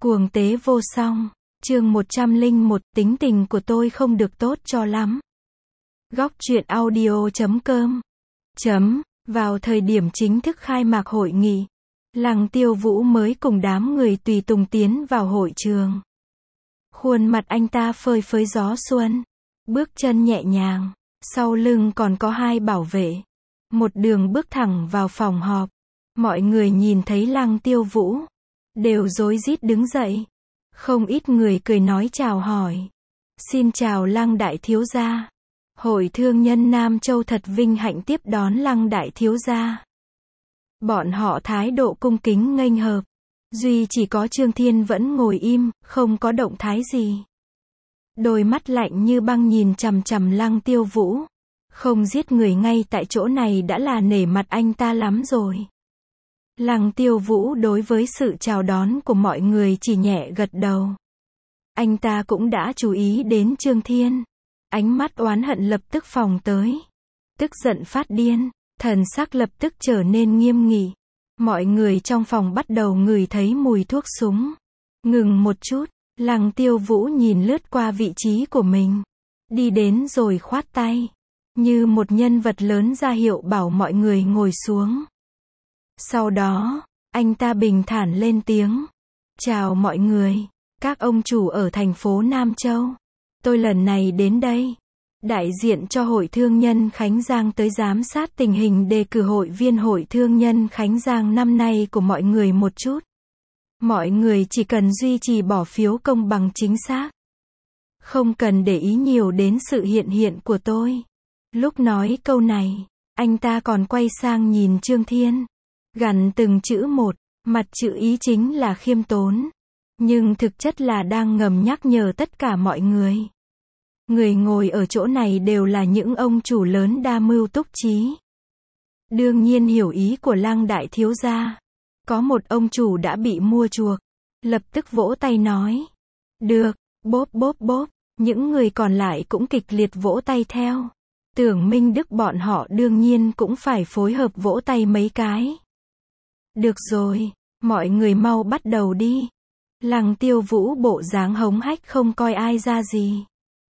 Cuồng tế vô song. Chương 101, tính tình của tôi không được tốt cho lắm. Góc truyện audio.com. Vào thời điểm chính thức khai mạc hội nghị, Lăng Tiêu Vũ mới cùng đám người tùy tùng tiến vào hội trường. Khuôn mặt anh ta phơi phới gió xuân, bước chân nhẹ nhàng, sau lưng còn có hai bảo vệ. Một đường bước thẳng vào phòng họp. Mọi người nhìn thấy Lăng Tiêu Vũ, đều rối rít đứng dậy. Không ít người cười nói chào hỏi. Xin chào Lăng đại thiếu gia. Hội thương nhân Nam Châu thật vinh hạnh tiếp đón Lăng đại thiếu gia. Bọn họ thái độ cung kính nghênh hợp. Duy chỉ có Trương Thiên vẫn ngồi im, không có động thái gì. Đôi mắt lạnh như băng nhìn chằm chằm Lăng Tiêu Vũ. Không giết người ngay tại chỗ này đã là nể mặt anh ta lắm rồi. Lăng Tiêu Vũ đối với sự chào đón của mọi người chỉ nhẹ gật đầu. Anh ta cũng đã chú ý đến Trương Thiên. Ánh mắt oán hận lập tức phóng tới. Tức giận phát điên, thần sắc lập tức trở nên nghiêm nghị. Mọi người trong phòng bắt đầu ngửi thấy mùi thuốc súng. Ngừng một chút, Lăng Tiêu Vũ nhìn lướt qua vị trí của mình. Đi đến rồi khoát tay. Như một nhân vật lớn ra hiệu bảo mọi người ngồi xuống. Sau đó, anh ta bình thản lên tiếng. Chào mọi người, các ông chủ ở thành phố Nam Châu. Tôi lần này đến đây, đại diện cho Hội Thương nhân Khánh Giang tới giám sát tình hình đề cử hội viên Hội Thương nhân Khánh Giang năm nay của mọi người một chút. Mọi người chỉ cần duy trì bỏ phiếu công bằng chính xác. Không cần để ý nhiều đến sự hiện hiện của tôi. Lúc nói câu này, anh ta còn quay sang nhìn Trương Thiên. Gằn từng chữ một, mặt chữ ý chính là khiêm tốn. Nhưng thực chất là đang ngầm nhắc nhở tất cả mọi người. Người ngồi ở chỗ này đều là những ông chủ lớn đa mưu túc trí. Đương nhiên hiểu ý của Lăng đại thiếu gia. Có một ông chủ đã bị mua chuộc. Lập tức vỗ tay nói. Được, bốp bốp bốp. Những người còn lại cũng kịch liệt vỗ tay theo. Tưởng Minh Đức bọn họ đương nhiên cũng phải phối hợp vỗ tay mấy cái. Được rồi, mọi người mau bắt đầu đi. Lăng Tiêu Vũ bộ dáng hống hách không coi ai ra gì.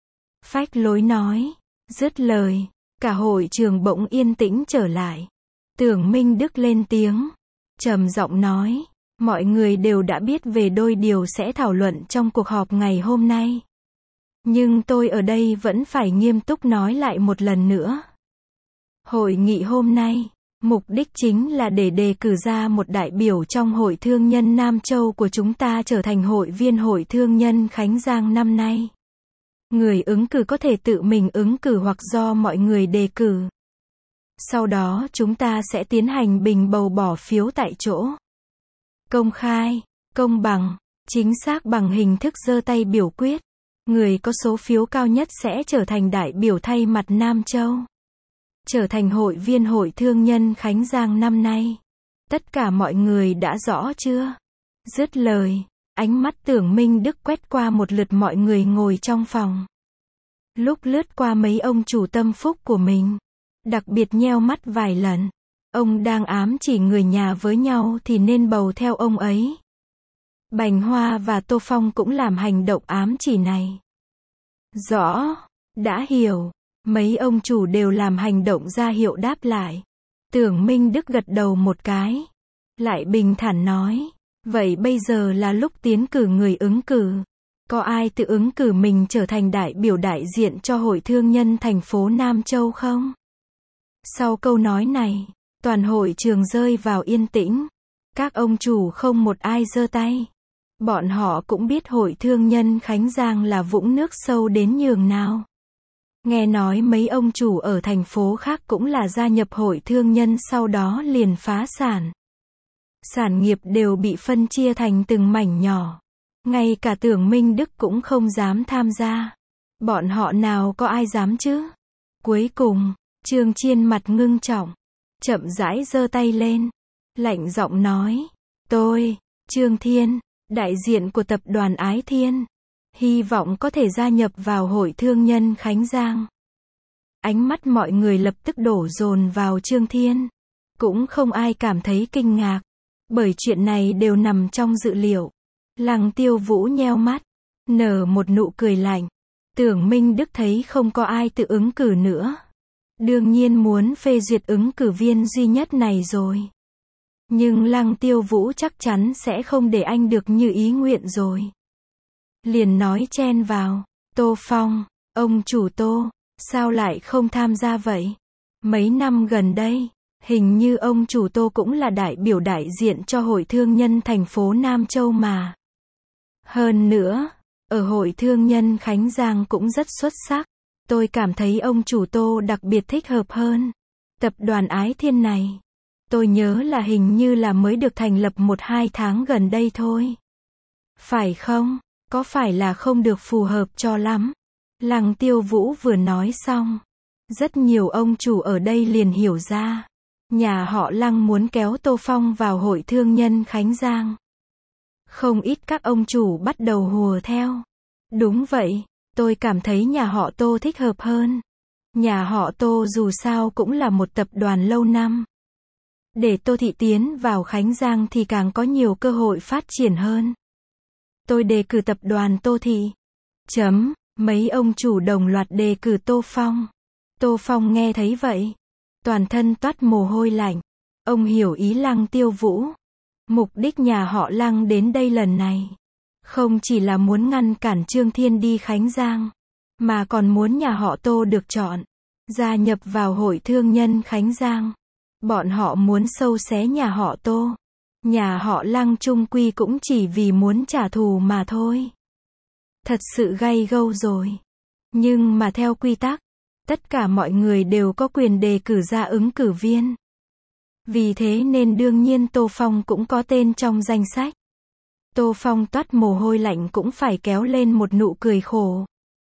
Phách lối nói. Dứt lời, cả hội trường bỗng yên tĩnh trở lại. Tưởng Minh Đức lên tiếng, trầm giọng nói. Mọi người đều đã biết về đôi điều sẽ thảo luận trong cuộc họp ngày hôm nay. Nhưng tôi ở đây vẫn phải nghiêm túc nói lại một lần nữa. Hội nghị hôm nay, mục đích chính là để đề cử ra một đại biểu trong Hội Thương nhân Nam Châu của chúng ta trở thành hội viên Hội Thương nhân Khánh Giang năm nay. Người ứng cử có thể tự mình ứng cử hoặc do mọi người đề cử. Sau đó chúng ta sẽ tiến hành bình bầu bỏ phiếu tại chỗ. Công khai, công bằng, chính xác bằng hình thức giơ tay biểu quyết. Người có số phiếu cao nhất sẽ trở thành đại biểu thay mặt Nam Châu. Trở thành hội viên Hội Thương nhân Khánh Giang năm nay. Tất cả mọi người đã rõ chưa? Dứt lời, ánh mắt Tưởng Minh Đức quét qua một lượt mọi người ngồi trong phòng. Lúc lướt qua mấy ông chủ tâm phúc của mình, đặc biệt nheo mắt vài lần. Ông đang ám chỉ người nhà với nhau thì nên bầu theo ông ấy. Bành Hoa và Tô Phong cũng làm hành động ám chỉ này. Rõ, đã hiểu. Mấy ông chủ đều làm hành động ra hiệu đáp lại. Tưởng Minh Đức gật đầu một cái. Lại bình thản nói. Vậy bây giờ là lúc tiến cử người ứng cử. Có ai tự ứng cử mình trở thành đại biểu đại diện cho Hội Thương nhân thành phố Nam Châu không? Sau câu nói này, toàn hội trường rơi vào yên tĩnh. Các ông chủ không một ai giơ tay. Bọn họ cũng biết Hội Thương nhân Khánh Giang là vũng nước sâu đến nhường nào. Nghe nói mấy ông chủ ở thành phố khác cũng là gia nhập Hội Thương nhân sau đó liền phá sản. Sản nghiệp đều bị phân chia thành từng mảnh nhỏ. Ngay cả Tưởng Minh Đức cũng không dám tham gia. Bọn họ nào có ai dám chứ? Cuối cùng, Trương Chiên mặt ngưng trọng, chậm rãi giơ tay lên, lạnh giọng nói. Tôi, Trương Thiên, đại diện của tập đoàn Ái Thiên, hy vọng có thể gia nhập vào Hội Thương nhân Khánh Giang. Ánh mắt mọi người lập tức đổ dồn vào Trương Thiên. Cũng không ai cảm thấy kinh ngạc, bởi chuyện này đều nằm trong dự liệu. Lăng Tiêu Vũ nheo mắt, nở một nụ cười lạnh. Tưởng Minh Đức thấy không có ai tự ứng cử nữa. Đương nhiên muốn phê duyệt ứng cử viên duy nhất này rồi. Nhưng Lăng Tiêu Vũ chắc chắn sẽ không để anh được như ý nguyện rồi. Liền nói chen vào, Tô Phong, ông chủ Tô, sao lại không tham gia vậy? Mấy năm gần đây, hình như ông chủ Tô cũng là đại biểu đại diện cho Hội Thương nhân thành phố Nam Châu mà. Hơn nữa, ở Hội Thương nhân Khánh Giang cũng rất xuất sắc. Tôi cảm thấy ông chủ Tô đặc biệt thích hợp hơn. Tập đoàn Ái Thiên này, tôi nhớ là hình như là mới được thành lập 1-2 tháng gần đây thôi. Phải không? Có phải là không được phù hợp cho lắm? Lăng Tiêu Vũ vừa nói xong, rất nhiều ông chủ ở đây liền hiểu ra. Nhà họ Lăng muốn kéo Tô Phong vào Hội Thương nhân Khánh Giang. Không ít các ông chủ bắt đầu hùa theo. Đúng vậy, tôi cảm thấy nhà họ Tô thích hợp hơn. Nhà họ Tô dù sao cũng là một tập đoàn lâu năm. Để Tô Thị tiến vào Khánh Giang thì càng có nhiều cơ hội phát triển hơn. Tôi đề cử tập đoàn Tô Thị. Mấy ông chủ đồng loạt đề cử Tô Phong. Tô Phong nghe thấy vậy, toàn thân toát mồ hôi lạnh. Ông hiểu ý Lăng Tiêu Vũ. Mục đích nhà họ Lăng đến đây lần này, không chỉ là muốn ngăn cản Trương Thiên đi Khánh Giang, mà còn muốn nhà họ Tô được chọn, gia nhập vào Hội Thương nhân Khánh Giang. Bọn họ muốn xâu xé nhà họ Tô. Nhà họ Lăng chung quy cũng chỉ vì muốn trả thù mà thôi. Thật sự gay gâu rồi. Nhưng mà theo quy tắc, tất cả mọi người đều có quyền đề cử ra ứng cử viên. Vì thế nên đương nhiên Tô Phong cũng có tên trong danh sách. Tô Phong toát mồ hôi lạnh cũng phải kéo lên một nụ cười khổ.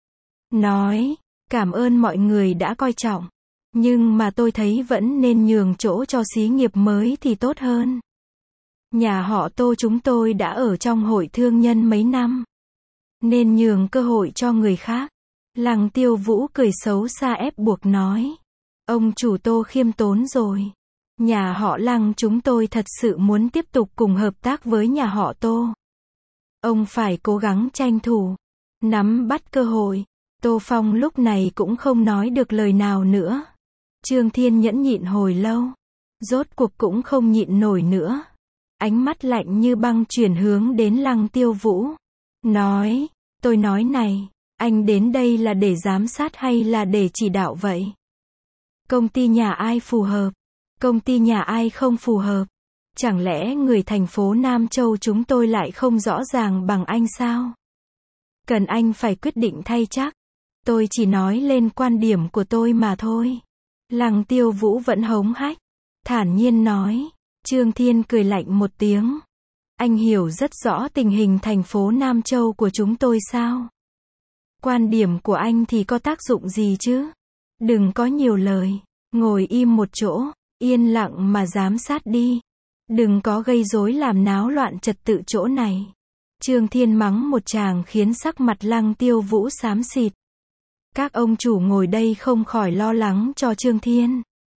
Nói, cảm ơn mọi người đã coi trọng. Nhưng mà tôi thấy vẫn nên nhường chỗ cho xí nghiệp mới thì tốt hơn. Nhà họ Tô chúng tôi đã ở trong Hội Thương nhân mấy năm. Nên nhường cơ hội cho người khác. Lăng Tiêu Vũ cười xấu xa ép buộc nói. Ông chủ Tô khiêm tốn rồi. Nhà họ Lăng chúng tôi thật sự muốn tiếp tục cùng hợp tác với nhà họ Tô. Ông phải cố gắng tranh thủ, nắm bắt cơ hội. Tô Phong lúc này cũng không nói được lời nào nữa. Trương Thiên nhẫn nhịn hồi lâu, rốt cuộc cũng không nhịn nổi nữa. Ánh mắt lạnh như băng chuyển hướng đến Lăng Tiêu Vũ. Nói, tôi nói này, anh đến đây là để giám sát hay là để chỉ đạo vậy? Công ty nhà ai phù hợp? Công ty nhà ai không phù hợp? Chẳng lẽ người thành phố Nam Châu chúng tôi lại không rõ ràng bằng anh sao? Cần anh phải quyết định thay chắc. Tôi chỉ nói lên quan điểm của tôi mà thôi. Lăng Tiêu Vũ vẫn hống hách, thản nhiên nói. Trương Thiên cười lạnh một tiếng. Anh hiểu rất rõ tình hình thành phố Nam Châu của chúng tôi sao? Quan điểm của anh thì có tác dụng gì chứ? Đừng có nhiều lời, ngồi im một chỗ, yên lặng mà giám sát đi. Đừng có gây rối làm náo loạn trật tự chỗ này. Trương Thiên mắng một tràng khiến sắc mặt Lăng Tiêu Vũ xám xịt. Các ông chủ ngồi đây không khỏi lo lắng cho Trương Thiên.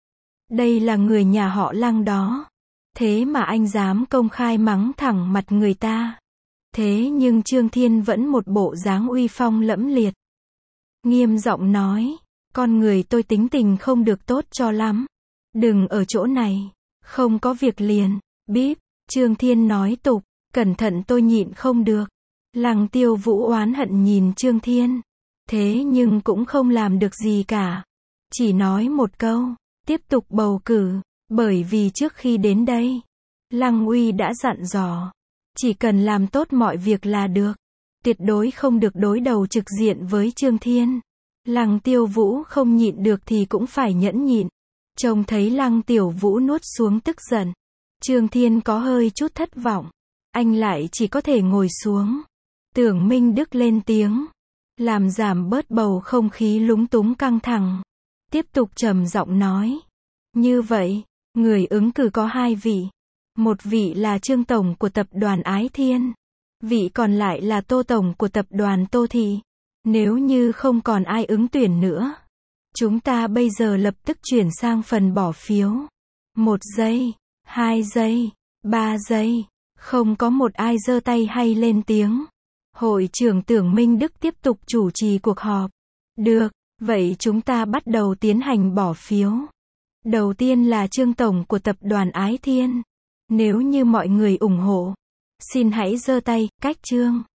Đây là người nhà họ Lăng đó. Thế mà anh dám công khai mắng thẳng mặt người ta. Thế nhưng Trương Thiên vẫn một bộ dáng uy phong lẫm liệt. Nghiêm giọng nói, con người tôi tính tình không được tốt cho lắm. Đừng ở chỗ này, không có việc liền, bíp. Trương Thiên nói tục, cẩn thận tôi nhịn không được. Lăng Tiêu Vũ oán hận nhìn Trương Thiên. Thế nhưng cũng không làm được gì cả. Chỉ nói một câu, tiếp tục bầu cử. Bởi vì trước khi đến đây, Lăng Uy đã dặn dò. Chỉ cần làm tốt mọi việc là được. Tuyệt đối không được đối đầu trực diện với Trương Thiên. Lăng Tiêu Vũ không nhịn được thì cũng phải nhẫn nhịn. Trông thấy Lăng Tiểu Vũ nuốt xuống tức giận. Trương Thiên có hơi chút thất vọng. Anh lại chỉ có thể ngồi xuống. Tưởng Minh Đức lên tiếng. Làm giảm bớt bầu không khí lúng túng căng thẳng. Tiếp tục trầm giọng nói. Như vậy, người ứng cử có 2 vị. Một vị là Trương Tổng của tập đoàn Ái Thiên. Vị còn lại là Tô Tổng của tập đoàn Tô Thị. Nếu như không còn ai ứng tuyển nữa, chúng ta bây giờ lập tức chuyển sang phần bỏ phiếu. 1 giây, 2 giây, 3 giây. Không có một ai giơ tay hay lên tiếng. Hội trưởng Tưởng Minh Đức tiếp tục chủ trì cuộc họp. Được, vậy chúng ta bắt đầu tiến hành bỏ phiếu. Đầu tiên là Trương Tổng của tập đoàn Ái Thiên. Nếu như mọi người ủng hộ, xin hãy giơ tay, cách Trương.